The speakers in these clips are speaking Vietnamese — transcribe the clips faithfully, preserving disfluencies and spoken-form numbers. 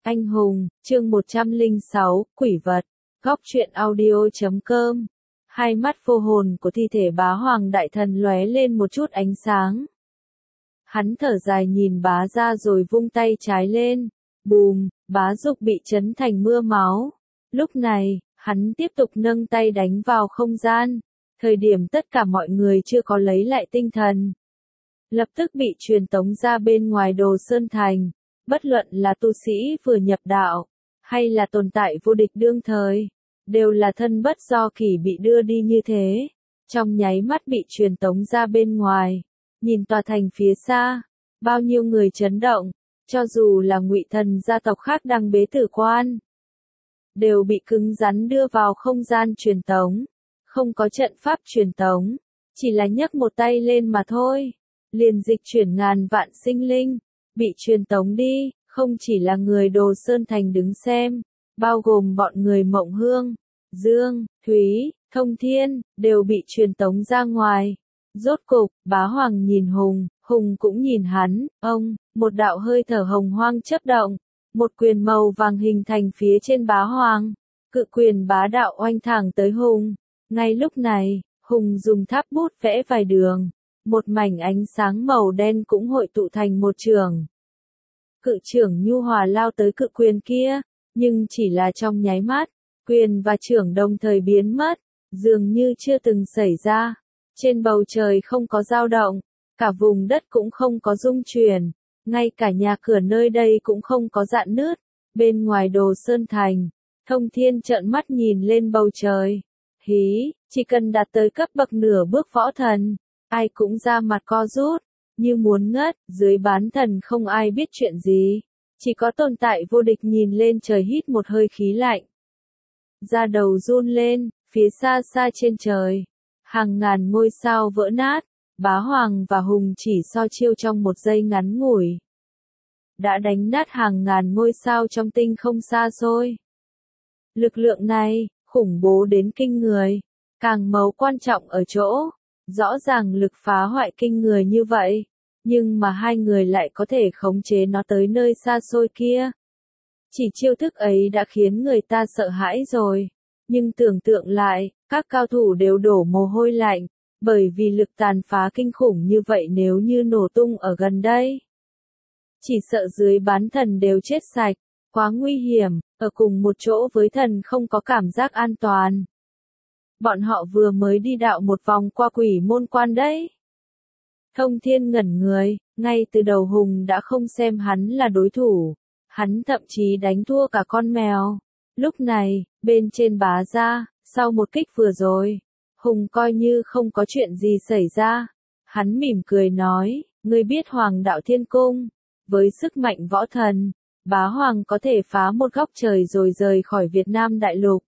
Anh hùng, chương một trăm lẻ sáu, quỷ vật, góc truyện audio chấm com. Hai mắt vô hồn của thi thể bá hoàng đại thần lóe lên một chút ánh sáng. Hắn thở dài nhìn bá ra rồi vung tay trái lên. Bùm, bá dục bị chấn thành mưa máu. Lúc này, hắn tiếp tục nâng tay đánh vào không gian. Thời điểm tất cả mọi người chưa có lấy lại tinh thần. Lập tức bị truyền tống ra bên ngoài Đồ Sơn Thành. Bất luận là tu sĩ vừa nhập đạo, hay là tồn tại vô địch đương thời, đều là thân bất do kỷ bị đưa đi như thế. Trong nháy mắt bị truyền tống ra bên ngoài, nhìn tòa thành phía xa, bao nhiêu người chấn động, cho dù là Ngụy Thần gia tộc khác đang bế tử quan, đều bị cứng rắn đưa vào không gian truyền tống, không có trận pháp truyền tống, chỉ là nhấc một tay lên mà thôi, liền dịch chuyển ngàn vạn sinh linh. Bị truyền tống đi, không chỉ là người Đồ Sơn Thành đứng xem, bao gồm bọn người Mộng Hương, Dương, Thúy, Thông Thiên, đều bị truyền tống ra ngoài. Rốt cục, bá hoàng nhìn Hùng, Hùng cũng nhìn hắn, ông, một đạo hơi thở hồng hoang chớp động, một quyền màu vàng hình thành phía trên bá hoàng, cự quyền bá đạo oanh thẳng tới Hùng. Ngay lúc này, Hùng dùng tháp bút vẽ vài đường. Một mảnh ánh sáng màu đen cũng hội tụ thành một trường. Cự trưởng nhu hòa lao tới cự quyền kia, nhưng chỉ là trong nháy mắt, quyền và trưởng đồng thời biến mất, dường như chưa từng xảy ra. Trên bầu trời không có dao động, cả vùng đất cũng không có rung chuyển, ngay cả nhà cửa nơi đây cũng không có rạn nứt. Bên ngoài Đồ Sơn Thành, Thông Thiên trợn mắt nhìn lên bầu trời. Hí, chỉ cần đạt tới cấp bậc nửa bước võ thần. Ai cũng ra mặt co rút, như muốn ngất, dưới bán thần không ai biết chuyện gì. Chỉ có tồn tại vô địch nhìn lên trời hít một hơi khí lạnh. Da đầu run lên, phía xa xa trên trời. Hàng ngàn ngôi sao vỡ nát, bá hoàng và Hùng chỉ so chiêu trong một giây ngắn ngủi. Đã đánh nát hàng ngàn ngôi sao trong tinh không xa xôi. Lực lượng này, khủng bố đến kinh người. Càng mấu quan trọng ở chỗ. Rõ ràng lực phá hoại kinh người như vậy, nhưng mà hai người lại có thể khống chế nó tới nơi xa xôi kia. Chỉ chiêu thức ấy đã khiến người ta sợ hãi rồi, nhưng tưởng tượng lại, các cao thủ đều đổ mồ hôi lạnh, bởi vì lực tàn phá kinh khủng như vậy nếu như nổ tung ở gần đây. Chỉ sợ dưới bán thần đều chết sạch, quá nguy hiểm, ở cùng một chỗ với thần không có cảm giác an toàn. Bọn họ vừa mới đi đạo một vòng qua quỷ môn quan đấy. Thông Thiên ngẩn người, ngay từ đầu Hùng đã không xem hắn là đối thủ. Hắn thậm chí đánh thua cả con mèo. Lúc này, bên trên bá ra, sau một kích vừa rồi, Hùng coi như không có chuyện gì xảy ra. Hắn mỉm cười nói, ngươi biết Hoàng đạo Thiên Cung, với sức mạnh võ thần, bá hoàng có thể phá một góc trời rồi rời khỏi Việt Nam đại lục.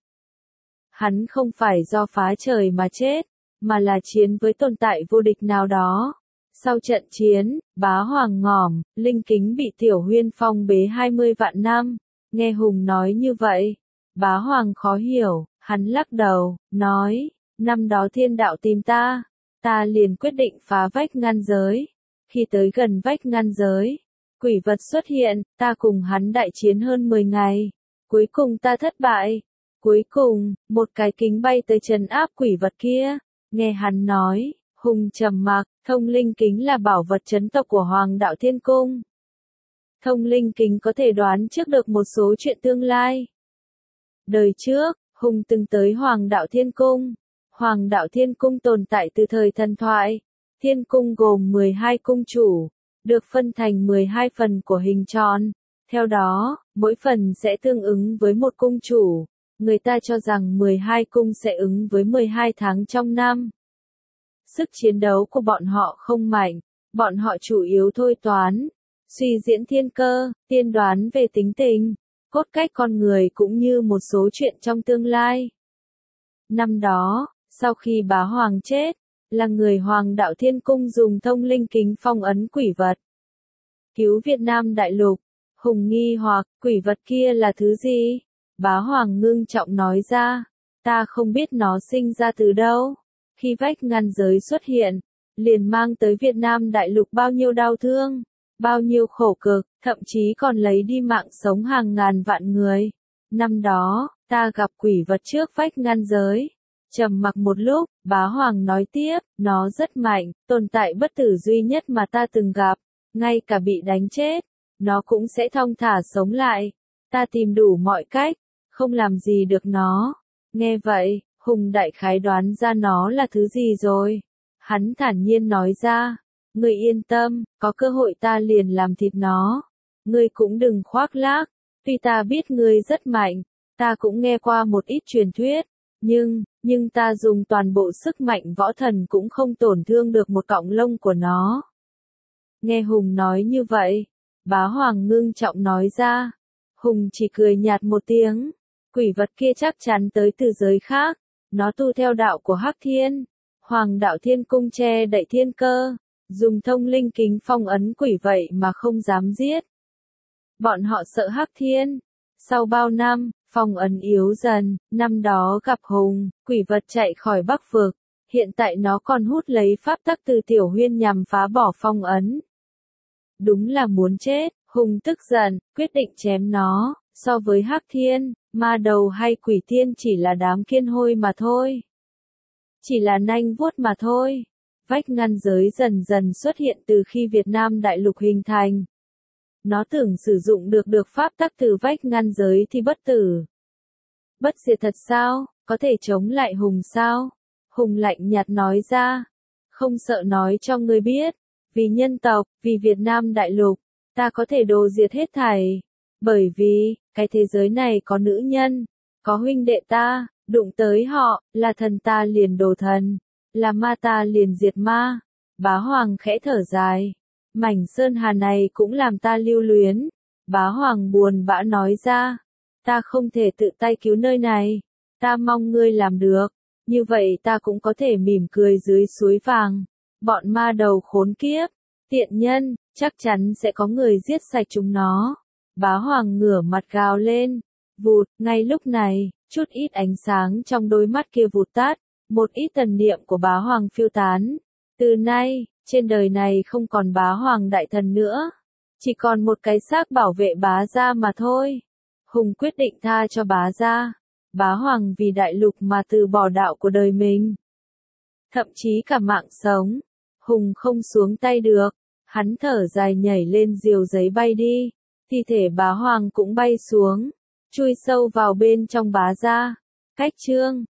Hắn không phải do phá trời mà chết, mà là chiến với tồn tại vô địch nào đó. Sau trận chiến, bá hoàng ngỏm, linh kính bị Tiểu Huyên phong bế hai mươi vạn năm. Nghe Hùng nói như vậy, bá hoàng khó hiểu, hắn lắc đầu, nói, năm đó thiên đạo tìm ta, ta liền quyết định phá vách ngăn giới. Khi tới gần vách ngăn giới, quỷ vật xuất hiện, ta cùng hắn đại chiến hơn mười ngày. Cuối cùng ta thất bại. Cuối cùng, một cái kính bay tới trấn áp quỷ vật kia. Nghe hắn nói, Hùng trầm mặc, thông linh kính là bảo vật trấn tộc của Hoàng đạo Thiên Cung. Thông linh kính có thể đoán trước được một số chuyện tương lai. Đời trước, Hùng từng tới Hoàng đạo Thiên Cung. Hoàng đạo Thiên Cung tồn tại từ thời thần thoại. Thiên Cung gồm mười hai cung chủ, được phân thành mười hai phần của hình tròn. Theo đó, mỗi phần sẽ tương ứng với một cung chủ. Người ta cho rằng mười hai cung sẽ ứng với mười hai tháng trong năm. Sức chiến đấu của bọn họ không mạnh, bọn họ chủ yếu thôi toán, suy diễn thiên cơ, tiên đoán về tính tình, cốt cách con người cũng như một số chuyện trong tương lai. Năm đó, sau khi bá hoàng chết, là người Hoàng đạo Thiên Cung dùng thông linh kính phong ấn quỷ vật. Cứu Việt Nam đại lục, Hùng nghi hoặc, quỷ vật kia là thứ gì? Bá hoàng ngưng trọng nói ra, ta không biết nó sinh ra từ đâu. Khi vách ngăn giới xuất hiện, liền mang tới Việt Nam đại lục bao nhiêu đau thương. bao nhiêu khổ cực, thậm chí còn lấy đi mạng sống hàng ngàn vạn người. Năm đó, ta gặp quỷ vật trước vách ngăn giới. Trầm mặc một lúc, Bá Hoàng nói tiếp, nó rất mạnh, tồn tại bất tử duy nhất mà ta từng gặp, ngay cả bị đánh chết, nó cũng sẽ thong thả sống lại. Ta tìm đủ mọi cách, không làm gì được nó. Nghe vậy, Hùng đại khái đoán ra nó là thứ gì rồi. Hắn thản nhiên nói ra, ngươi yên tâm, có cơ hội ta liền làm thịt nó. Ngươi cũng đừng khoác lác, tuy ta biết ngươi rất mạnh, ta cũng nghe qua một ít truyền thuyết, nhưng, nhưng ta dùng toàn bộ sức mạnh võ thần cũng không tổn thương được một cọng lông của nó. Nghe Hùng nói như vậy, Bá Hoàng ngưng trọng nói ra. Hùng chỉ cười nhạt một tiếng, quỷ vật kia chắc chắn tới từ giới khác, nó tu theo đạo của Hắc Thiên. Hoàng đạo thiên cung che đậy thiên cơ, dùng thông linh kính phong ấn quỷ vậy mà không dám giết. Bọn họ sợ Hắc Thiên. Sau bao năm, phong ấn yếu dần, năm đó gặp Hùng, quỷ vật chạy khỏi Bắc vực, hiện tại nó còn hút lấy pháp tắc từ Tiểu Huyên nhằm phá bỏ phong ấn. Đúng là muốn chết, Hùng tức giận, quyết định chém nó, so với Hắc Thiên, ma đầu hay quỷ tiên chỉ là đám kiên hôi mà thôi. Chỉ là nanh vuốt mà thôi. Vách ngăn giới dần dần xuất hiện từ khi Việt Nam đại lục hình thành. Nó tưởng sử dụng được được pháp tắc từ vách ngăn giới thì bất tử. Bất diệt thật sao, có thể chống lại Hùng sao? Hùng lạnh nhạt nói ra. Không sợ nói cho ngươi biết. Vì nhân tộc, vì Việt Nam đại lục, ta có thể đồ diệt hết thảy. Bởi vì, cái thế giới này có nữ nhân, có huynh đệ ta, đụng tới họ, là thần ta liền đồ thần, là ma ta liền diệt ma. Bá Hoàng khẽ thở dài. Mảnh sơn hà này cũng làm ta lưu luyến. Bá Hoàng buồn bã nói ra. Ta không thể tự tay cứu nơi này. Ta mong ngươi làm được. Như vậy ta cũng có thể mỉm cười dưới suối vàng. Bọn ma đầu khốn kiếp, tiện nhân, chắc chắn sẽ có người giết sạch chúng nó. Bá Hoàng ngửa mặt gào lên. Vụt, ngay lúc này, chút ít ánh sáng trong đôi mắt kia vụt tắt. Một ít thần niệm của Bá Hoàng phiêu tán. Từ nay, trên đời này không còn Bá Hoàng đại thần nữa. Chỉ còn một cái xác bảo vệ Bá gia mà thôi. Hùng quyết định tha cho Bá gia. Bá Hoàng vì đại lục mà từ bỏ đạo của đời mình. Thậm chí cả mạng sống. Hùng không xuống tay được. Hắn thở dài nhảy lên diều giấy bay đi. Thi thể Bá Hoàng cũng bay xuống. Chui sâu vào bên trong Bá gia. Cách chương